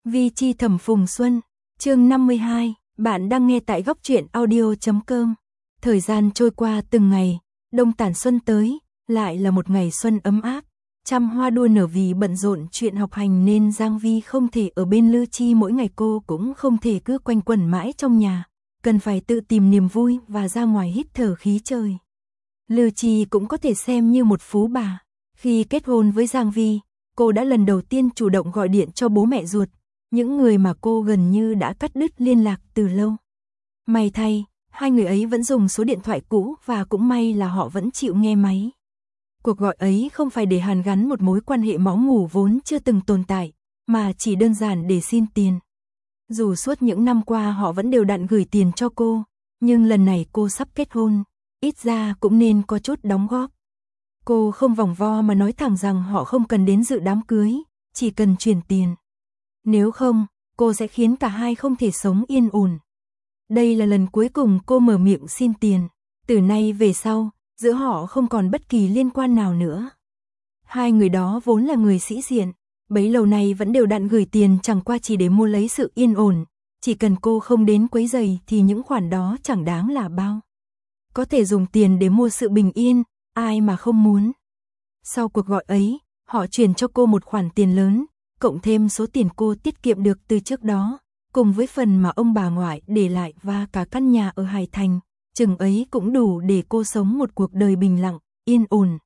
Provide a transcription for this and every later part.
Vi chi thẩm Phùng Xuân, chương 52, bạn đang nghe tại góc truyện audio.com. Thời gian trôi qua từng ngày, đông tản xuân tới, lại là một ngày xuân ấm áp. Trăm hoa đua nở vì bận rộn chuyện học hành nên Giang Vi không thể ở bên Lư Chi mỗi ngày, cô cũng không thể cứ quanh quẩn mãi trong nhà, cần phải tự tìm niềm vui và ra ngoài hít thở khí trời. Lư Chi cũng có thể xem như một phú bà. Khi kết hôn với Giang Vi, cô đã lần đầu tiên chủ động gọi điện cho bố mẹ ruột, những người mà cô gần như đã cắt đứt liên lạc từ lâu. May thay, hai người ấy vẫn dùng số điện thoại cũ và cũng may là họ vẫn chịu nghe máy. Cuộc gọi ấy không phải để hàn gắn một mối quan hệ máu mủ vốn chưa từng tồn tại, mà chỉ đơn giản để xin tiền. Dù suốt những năm qua họ vẫn đều đặn gửi tiền cho cô, nhưng lần này cô sắp kết hôn, ít ra cũng nên có chút đóng góp. Cô không vòng vo mà nói thẳng rằng họ không cần đến dự đám cưới, chỉ cần chuyển tiền. Nếu không, cô sẽ khiến cả hai không thể sống yên ổn. Đây là lần cuối cùng cô mở miệng xin tiền, từ nay về sau, giữa họ không còn bất kỳ liên quan nào nữa. Hai người đó vốn là người sĩ diện, bấy lâu nay vẫn đều đặn gửi tiền chẳng qua chỉ để mua lấy sự yên ổn, chỉ cần cô không đến quấy rầy thì những khoản đó chẳng đáng là bao. Có thể dùng tiền để mua sự bình yên, ai mà không muốn. Sau cuộc gọi ấy, họ chuyển cho cô một khoản tiền lớn, cộng thêm số tiền cô tiết kiệm được từ trước đó, cùng với phần mà ông bà ngoại để lại và cả căn nhà ở Hải Thành, chừng ấy cũng đủ để cô sống một cuộc đời bình lặng, yên ổn.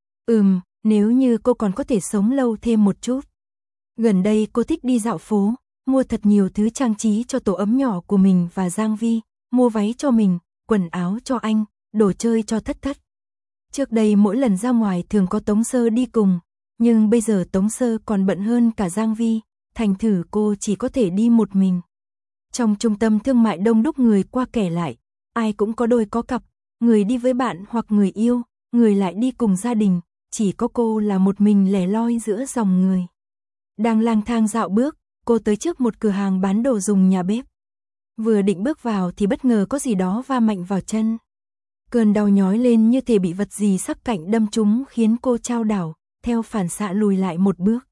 Nếu như cô còn có thể sống lâu thêm một chút. Gần đây cô thích đi dạo phố, mua thật nhiều thứ trang trí cho tổ ấm nhỏ của mình và Giang Vi, mua váy cho mình, quần áo cho anh, đồ chơi cho Thất Thất. Trước đây mỗi lần ra ngoài thường có Tống Sơ đi cùng, nhưng bây giờ Tống Sơ còn bận hơn cả Giang Vi, thành thử cô chỉ có thể đi một mình. Trong trung tâm thương mại đông đúc người qua kẻ lại, ai cũng có đôi có cặp, người đi với bạn hoặc người yêu, người lại đi cùng gia đình, chỉ có cô là một mình lẻ loi giữa dòng người. Đang lang thang dạo bước, cô tới trước một cửa hàng bán đồ dùng nhà bếp. Vừa định bước vào thì bất ngờ có gì đó va mạnh vào chân. Cơn đau nhói lên như thể bị vật gì sắc cạnh đâm trúng khiến cô chao đảo, theo phản xạ lùi lại một bước.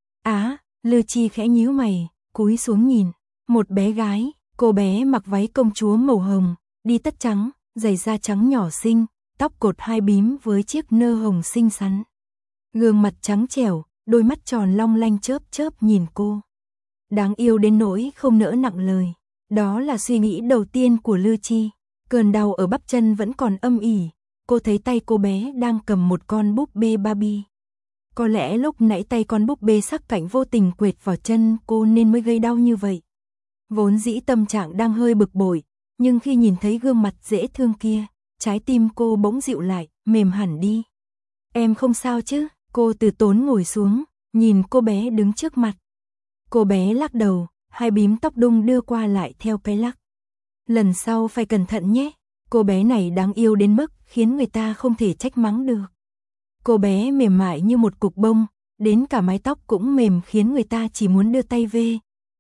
Lư Chi khẽ nhíu mày, cúi xuống nhìn. Một bé gái, cô bé mặc váy công chúa màu hồng, đi tất trắng, giày da trắng nhỏ xinh, tóc cột hai bím với chiếc nơ hồng xinh xắn. Gương mặt trắng trẻo, đôi mắt tròn long lanh chớp chớp nhìn cô. Đáng yêu đến nỗi không nỡ nặng lời. Đó là suy nghĩ đầu tiên của Lư Chi. Cơn đau ở bắp chân vẫn còn âm ỉ. Cô thấy tay cô bé đang cầm một con búp bê Barbie. Có lẽ lúc nãy tay con búp bê sắc cạnh vô tình quệt vào chân cô nên mới gây đau như vậy. Vốn dĩ tâm trạng đang hơi bực bội, nhưng khi nhìn thấy gương mặt dễ thương kia, trái tim cô bỗng dịu lại, mềm hẳn đi. Em không sao chứ? Cô từ tốn ngồi xuống, nhìn cô bé đứng trước mặt. Cô bé lắc đầu, hai bím tóc đung đưa qua lại theo cái lắc. Lần sau phải cẩn thận nhé, cô bé này đáng yêu đến mức khiến người ta không thể trách mắng được. Cô bé mềm mại như một cục bông, đến cả mái tóc cũng mềm khiến người ta chỉ muốn đưa tay về.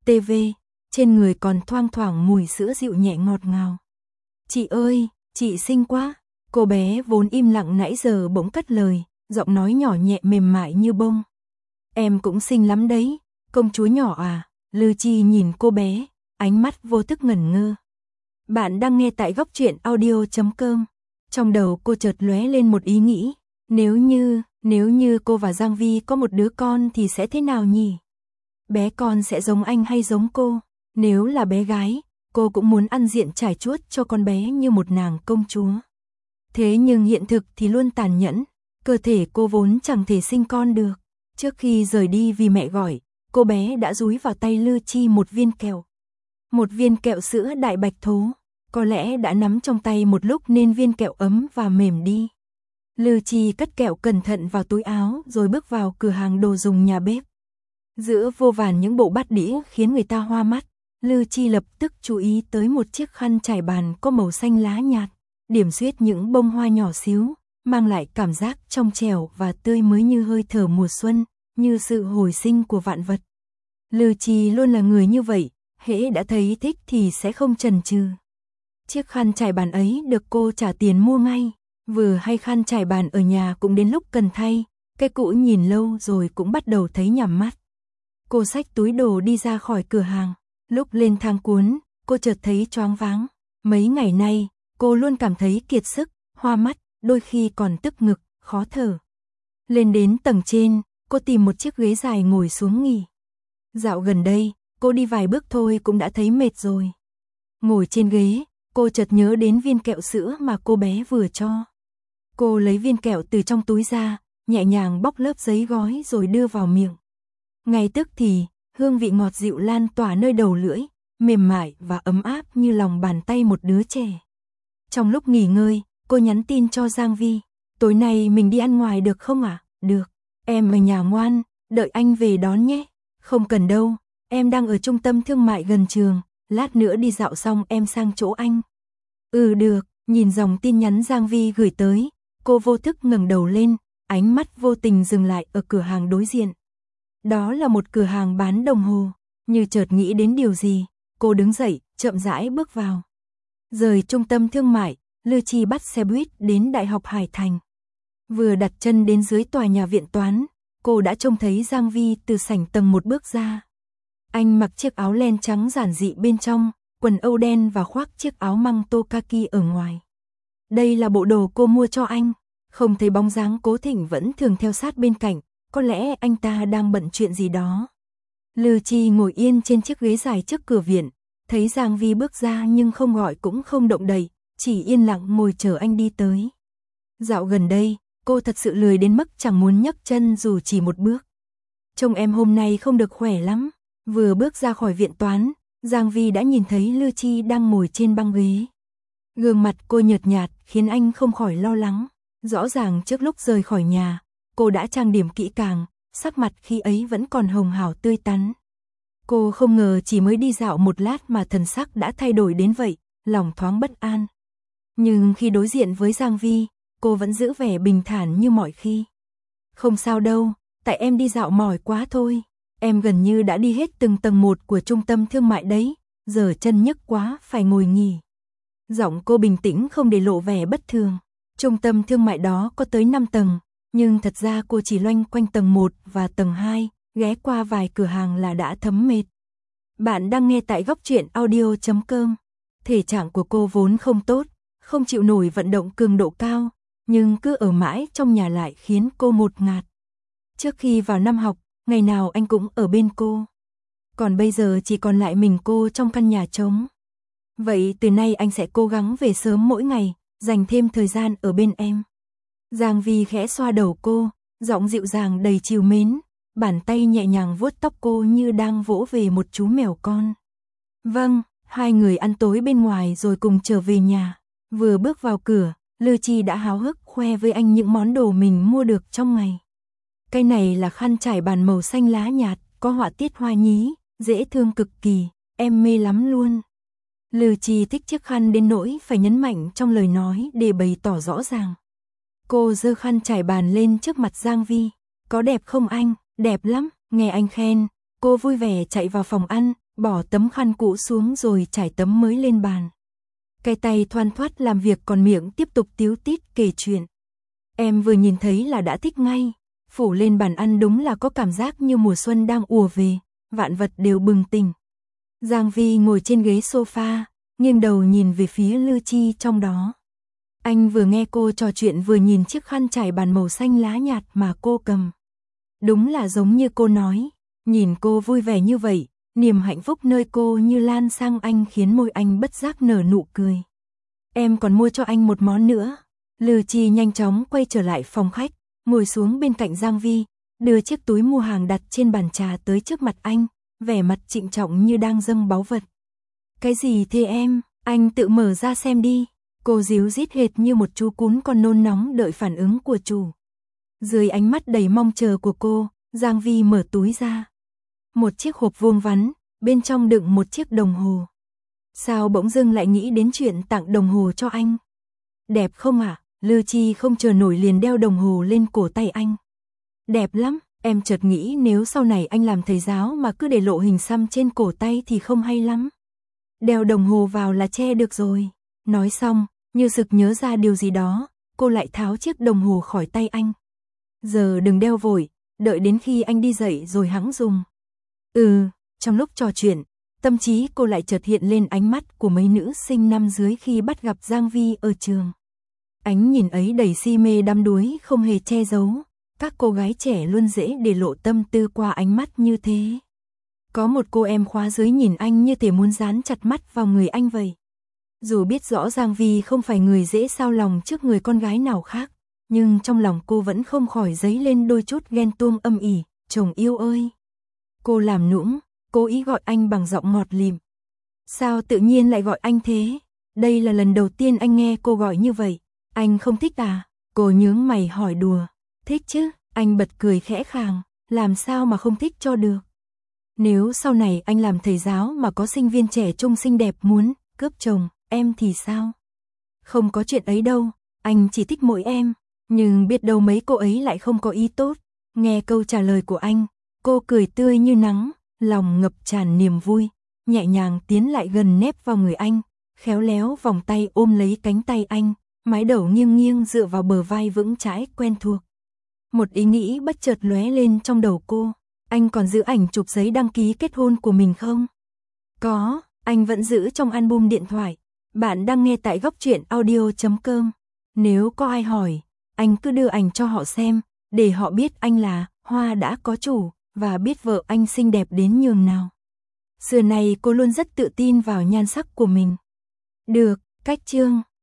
Trên người còn thoang thoảng mùi sữa dịu nhẹ ngọt ngào. Chị ơi, chị xinh quá. Cô bé vốn im lặng nãy giờ bỗng cất lời, giọng nói nhỏ nhẹ mềm mại như bông. Em cũng xinh lắm đấy, công chúa nhỏ à. Lư Chi nhìn cô bé, ánh mắt vô thức ngẩn ngơ. Bạn đang nghe tại góc truyện audio.com. Trong đầu cô chợt lóe lên một ý nghĩ. Nếu như cô và Giang Vi có một đứa con thì sẽ thế nào nhỉ? Bé con sẽ giống anh hay giống cô? Nếu là bé gái, cô cũng muốn ăn diện trải chuốt cho con bé như một nàng công chúa. Thế nhưng hiện thực thì luôn tàn nhẫn, cơ thể cô vốn chẳng thể sinh con được. Trước khi rời đi vì mẹ gọi, cô bé đã dúi vào tay Lư Chi một viên kẹo. Một viên kẹo sữa đại bạch thố, có lẽ đã nắm trong tay một lúc nên viên kẹo ấm và mềm đi. Lư Chi cất kẹo cẩn thận vào túi áo rồi bước vào cửa hàng đồ dùng nhà bếp. Giữa vô vàn những bộ bát đĩa khiến người ta hoa mắt, Lư Chi lập tức chú ý tới một chiếc khăn trải bàn có màu xanh lá nhạt, điểm xuyết những bông hoa nhỏ xíu, mang lại cảm giác trong trẻo và tươi mới như hơi thở mùa xuân, như sự hồi sinh của vạn vật. Lư Chi luôn là người như vậy, hễ đã thấy thích thì sẽ không chần chừ. Chiếc khăn trải bàn ấy được cô trả tiền mua ngay, vừa hay khăn trải bàn ở nhà cũng đến lúc cần thay, cái cũ nhìn lâu rồi cũng bắt đầu thấy nhàm mắt. Cô xách túi đồ đi ra khỏi cửa hàng. Lúc lên thang cuốn, cô chợt thấy choáng váng. Mấy ngày nay, cô luôn cảm thấy kiệt sức, hoa mắt, đôi khi còn tức ngực, khó thở. Lên đến tầng trên, cô tìm một chiếc ghế dài ngồi xuống nghỉ. Dạo gần đây, cô đi vài bước thôi cũng đã thấy mệt rồi. Ngồi trên ghế, cô chợt nhớ đến viên kẹo sữa mà cô bé vừa cho. Cô lấy viên kẹo từ trong túi ra, nhẹ nhàng bóc lớp giấy gói rồi đưa vào miệng. Ngay tức thì, hương vị ngọt dịu lan tỏa nơi đầu lưỡi, mềm mại và ấm áp như lòng bàn tay một đứa trẻ. Trong lúc nghỉ ngơi, cô nhắn tin cho Giang Vi. Tối nay mình đi ăn ngoài được không ạ? Được. Em ở nhà ngoan, đợi anh về đón nhé. Không cần đâu, em đang ở trung tâm thương mại gần trường, lát nữa đi dạo xong em sang chỗ anh. Ừ được, nhìn dòng tin nhắn Giang Vi gửi tới, cô vô thức ngẩng đầu lên, ánh mắt vô tình dừng lại ở cửa hàng đối diện. Đó là một cửa hàng bán đồng hồ, như chợt nghĩ đến điều gì, cô đứng dậy, chậm rãi bước vào. Rời trung tâm thương mại, Lư Chi bắt xe buýt đến Đại học Hải Thành. Vừa đặt chân đến dưới tòa nhà viện toán, cô đã trông thấy Giang Vi từ sảnh tầng 1 bước ra. Anh mặc chiếc áo len trắng giản dị bên trong, quần âu đen và khoác chiếc áo măng tô kaki ở ngoài. Đây là bộ đồ cô mua cho anh, không thấy bóng dáng Cố Thịnh vẫn thường theo sát bên cạnh, có lẽ anh ta đang bận chuyện gì đó. Lư Chi ngồi yên trên chiếc ghế dài trước cửa viện, thấy Giang Vi bước ra nhưng không gọi cũng không động đậy, chỉ yên lặng ngồi chờ anh đi tới. Dạo gần đây, cô thật sự lười đến mức chẳng muốn nhấc chân dù chỉ một bước. Trông em hôm nay không được khỏe lắm. Vừa bước ra khỏi viện toán, Giang Vi đã nhìn thấy Lư Chi đang ngồi trên băng ghế. Gương mặt cô nhợt nhạt khiến anh không khỏi lo lắng. Rõ ràng trước lúc rời khỏi nhà, cô đã trang điểm kỹ càng, sắc mặt khi ấy vẫn còn hồng hào tươi tắn. Cô không ngờ chỉ mới đi dạo một lát mà thần sắc đã thay đổi đến vậy, lòng thoáng bất an. Nhưng khi đối diện với Giang Vi, cô vẫn giữ vẻ bình thản như mọi khi. Không sao đâu, tại em đi dạo mỏi quá thôi. Em gần như đã đi hết từng tầng một của trung tâm thương mại đấy, giờ chân nhức quá phải ngồi nghỉ. Giọng cô bình tĩnh không để lộ vẻ bất thường. Trung tâm thương mại đó có tới 5 tầng, nhưng thật ra cô chỉ loanh quanh tầng 1 và tầng 2, ghé qua vài cửa hàng là đã thấm mệt. Bạn đang nghe tại Góc Truyện Audio.com. Thể trạng của cô vốn không tốt, không chịu nổi vận động cường độ cao, nhưng cứ ở mãi trong nhà lại khiến cô ngột ngạt. Trước khi vào năm học, ngày nào anh cũng ở bên cô. Còn bây giờ chỉ còn lại mình cô trong căn nhà trống. Vậy từ nay anh sẽ cố gắng về sớm mỗi ngày, dành thêm thời gian ở bên em. Giang Vi khẽ xoa đầu cô, giọng dịu dàng đầy trìu mến, bàn tay nhẹ nhàng vuốt tóc cô như đang vỗ về một chú mèo con. Vâng, hai người ăn tối bên ngoài rồi cùng trở về nhà. Vừa bước vào cửa, Lư Chi đã háo hức khoe với anh những món đồ mình mua được trong ngày. Cái này là khăn trải bàn màu xanh lá nhạt, có họa tiết hoa nhí, dễ thương cực kỳ, em mê lắm luôn. Lư Chi thích chiếc khăn đến nỗi phải nhấn mạnh trong lời nói để bày tỏ rõ ràng. Cô giơ khăn trải bàn lên trước mặt Giang Vi. Có đẹp không anh? Đẹp lắm, nghe anh khen. Cô vui vẻ chạy vào phòng ăn, bỏ tấm khăn cũ xuống rồi trải tấm mới lên bàn. Cái tay thoăn thoắt làm việc còn miệng tiếp tục tíu tít kể chuyện. Em vừa nhìn thấy là đã thích ngay. Phủ lên bàn ăn đúng là có cảm giác như mùa xuân đang ùa về, vạn vật đều bừng tỉnh. Giang Vi ngồi trên ghế sofa, nghiêng đầu nhìn về phía Lư Chi trong đó. Anh vừa nghe cô trò chuyện vừa nhìn chiếc khăn trải bàn màu xanh lá nhạt mà cô cầm. Đúng là giống như cô nói, nhìn cô vui vẻ như vậy, niềm hạnh phúc nơi cô như lan sang anh khiến môi anh bất giác nở nụ cười. Em còn mua cho anh một món nữa. Lư Chi nhanh chóng quay trở lại phòng khách, ngồi xuống bên cạnh Giang Vi, đưa chiếc túi mua hàng đặt trên bàn trà tới trước mặt anh, vẻ mặt trịnh trọng như đang dâng báu vật. Cái gì thế em, anh tự mở ra xem đi. Cô díu dít hệt như một chú cún con nôn nóng đợi phản ứng của chủ. Dưới ánh mắt đầy mong chờ của cô, Giang Vi mở túi ra. Một chiếc hộp vuông vắn, bên trong đựng một chiếc đồng hồ. Sao bỗng dưng lại nghĩ đến chuyện tặng đồng hồ cho anh? Đẹp không ạ? Lư Chi không chờ nổi liền đeo đồng hồ lên cổ tay anh. Đẹp lắm, em chợt nghĩ nếu sau này anh làm thầy giáo mà cứ để lộ hình xăm trên cổ tay thì không hay lắm. Đeo đồng hồ vào là che được rồi. Nói xong, như sực nhớ ra điều gì đó, cô lại tháo chiếc đồng hồ khỏi tay anh. Giờ đừng đeo vội, đợi đến khi anh đi dậy rồi hẵng dùng. Trong lúc trò chuyện, tâm trí cô lại chợt hiện lên ánh mắt của mấy nữ sinh năm dưới khi bắt gặp Giang Vi ở trường. Ánh nhìn ấy đầy si mê đắm đuối không hề che giấu, các cô gái trẻ luôn dễ để lộ tâm tư qua ánh mắt như thế. Có một cô em khóa dưới nhìn anh như thể muốn dán chặt mắt vào người anh vậy. Dù biết rõ Giang Vi không phải người dễ sao lòng trước người con gái nào khác, nhưng trong lòng cô vẫn không khỏi dấy lên đôi chút ghen tuông âm ỉ. Chồng yêu ơi! Cô làm nũng, cố ý gọi anh bằng giọng ngọt lịm. Sao tự nhiên lại gọi anh thế? Đây là lần đầu tiên anh nghe cô gọi như vậy. Anh không thích à? Cô nhướng mày hỏi đùa. Thích chứ, anh bật cười khẽ khàng, làm sao mà không thích cho được. Nếu sau này anh làm thầy giáo mà có sinh viên trẻ trung xinh đẹp muốn cướp chồng, em thì sao? Không có chuyện ấy đâu, anh chỉ thích mỗi em, nhưng biết đâu mấy cô ấy lại không có ý tốt. Nghe câu trả lời của anh, cô cười tươi như nắng, lòng ngập tràn niềm vui, nhẹ nhàng tiến lại gần nép vào người anh, khéo léo vòng tay ôm lấy cánh tay anh, mái đầu nghiêng nghiêng dựa vào bờ vai vững chãi quen thuộc. Một ý nghĩ bất chợt lóe lên trong đầu cô, anh còn giữ ảnh chụp giấy đăng ký kết hôn của mình không? Có, anh vẫn giữ trong album điện thoại. Bạn đang nghe tại góc truyện audio.com. Nếu có ai hỏi, anh cứ đưa ảnh cho họ xem, để họ biết anh là Hoa đã có chủ, và biết vợ anh xinh đẹp đến nhường nào. Xưa này cô luôn rất tự tin vào nhan sắc của mình. Được, cách chương.